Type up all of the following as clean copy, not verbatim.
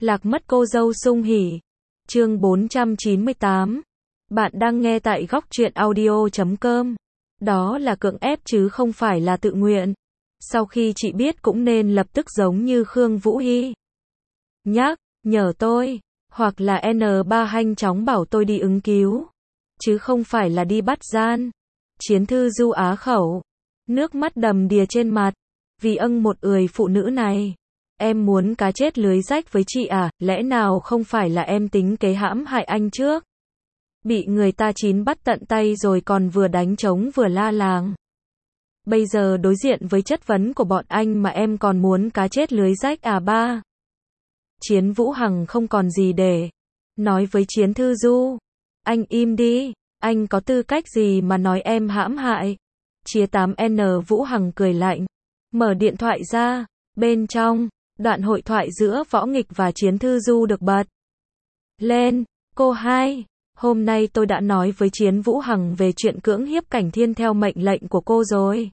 Lạc mất cô dâu sung hỉ. Chương 498. Bạn đang nghe tại góc truyện audio.com. Đó là cưỡng ép chứ không phải là tự nguyện. Sau khi chị biết cũng nên lập tức giống như Khương Vũ Hy. Nhờ tôi, hoặc là N3 nhanh chóng bảo tôi đi ứng cứu. Chứ không phải là đi bắt gian. Chiến thư Du á khẩu. Nước mắt đầm đìa trên mặt. Vì một người phụ nữ này. Em muốn cá chết lưới rách với chị à, lẽ nào không phải là em tính kế hãm hại anh trước? Bị người ta chín bắt tận tay rồi còn vừa đánh trống vừa la làng. Bây giờ đối diện với chất vấn của bọn anh mà em còn muốn cá chết lưới rách à ba? Chiến Vũ Hằng không còn gì để nói với Chiến Thư Du. Anh im đi, anh có tư cách gì mà nói em hãm hại? Chia 8N Vũ Hằng cười lạnh. Mở điện thoại ra, bên trong, đoạn hội thoại giữa Võ Nghịch và Chiến Thư Du được bật lên. Cô hai, hôm nay tôi đã nói với Chiến Vũ Hằng về chuyện cưỡng hiếp Cảnh Thiên theo mệnh lệnh của cô rồi.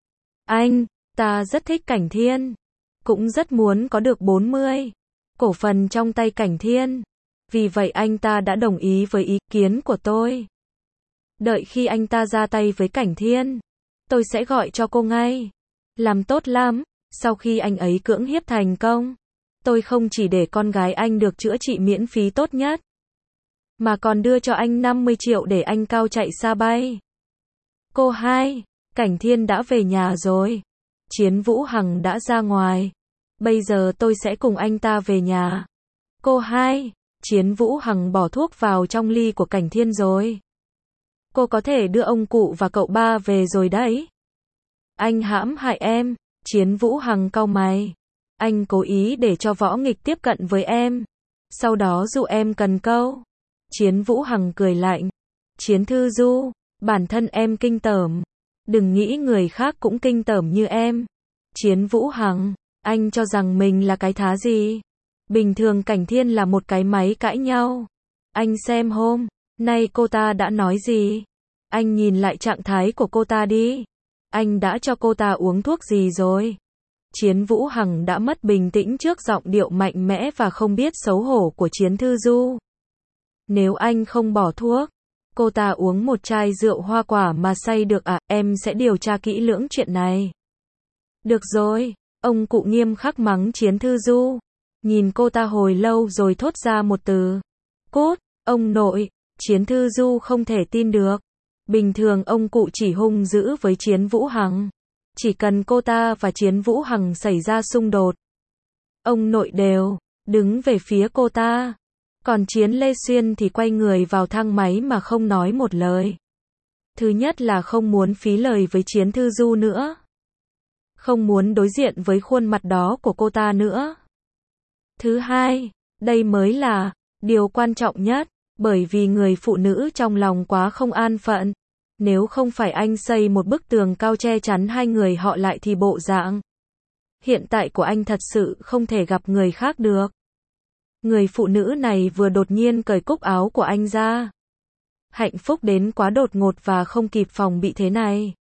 Ta rất thích Cảnh Thiên. Cũng rất muốn có được 40 cổ phần trong tay Cảnh Thiên. Vì vậy anh ta đã đồng ý với ý kiến của tôi. Đợi khi anh ta ra tay với Cảnh Thiên, tôi sẽ gọi cho cô ngay. Làm tốt lắm. Sau khi anh ấy cưỡng hiếp thành công, tôi không chỉ để con gái anh được chữa trị miễn phí tốt nhất, mà còn đưa cho anh 50 triệu để anh cao chạy xa bay. Cô hai, Cảnh Thiên đã về nhà rồi. Chiến Vũ Hằng đã ra ngoài. Bây giờ tôi sẽ cùng anh ta về nhà. Cô hai, Chiến Vũ Hằng bỏ thuốc vào trong ly của Cảnh Thiên rồi. Cô có thể đưa ông cụ và cậu ba về rồi đấy. Anh hãm hại em. Chiến Vũ Hằng cau mày. Anh cố ý để cho Võ Nghịch tiếp cận với em. Sau đó dụ em cần câu. Chiến Vũ Hằng cười lạnh. Chiến Thư Du, bản thân em kinh tởm. Đừng nghĩ người khác cũng kinh tởm như em. Chiến Vũ Hằng, anh cho rằng mình là cái thá gì? Bình thường Cảnh Thiên là một cái máy cãi nhau. Anh xem hôm nay cô ta đã nói gì? Anh nhìn lại trạng thái của cô ta đi. Anh đã cho cô ta uống thuốc gì rồi? Chiến Vũ Hằng đã mất bình tĩnh trước giọng điệu mạnh mẽ và không biết xấu hổ của Chiến Thư Du. Nếu anh không bỏ thuốc, cô ta uống một chai rượu hoa quả mà say được à, em sẽ điều tra kỹ lưỡng chuyện này. Được rồi, ông cụ nghiêm khắc mắng Chiến Thư Du. Nhìn cô ta hồi lâu rồi thốt ra một từ. Cút, ông nội. Chiến Thư Du không thể tin được. Bình thường ông cụ chỉ hung dữ với Chiến Vũ Hằng. Chỉ cần cô ta và Chiến Vũ Hằng xảy ra xung đột, ông nội đều đứng về phía cô ta. Còn Chiến Lê Xuyên thì quay người vào thang máy mà không nói một lời. Thứ nhất là không muốn phí lời với Chiến Thư Du nữa. Không muốn đối diện với khuôn mặt đó của cô ta nữa. Thứ hai, đây mới là điều quan trọng nhất, bởi vì người phụ nữ trong lòng quá không an phận. Nếu không phải anh xây một bức tường cao che chắn hai người họ lại thì bộ dạng hiện tại của anh thật sự không thể gặp người khác được. Người phụ nữ này vừa đột nhiên cởi cúc áo của anh ra. Hạnh phúc đến quá đột ngột và không kịp phòng bị thế này.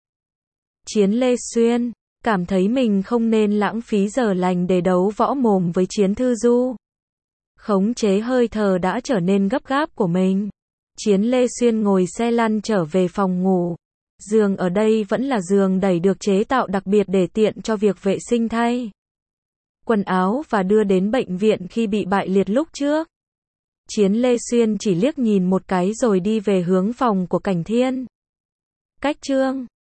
Chiến Lê Xuyên cảm thấy mình không nên lãng phí giờ lành để đấu võ mồm với Chiến Thư Du. Khống chế hơi thở đã trở nên gấp gáp của mình. Chiến Lê Xuyên ngồi xe lăn trở về phòng ngủ. Giường ở đây vẫn là giường đẩy được chế tạo đặc biệt để tiện cho việc vệ sinh thay quần áo và đưa đến bệnh viện khi bị bại liệt lúc trước. Chiến Lê Xuyên chỉ liếc nhìn một cái rồi đi về hướng phòng của Cảnh Thiên. Cách chương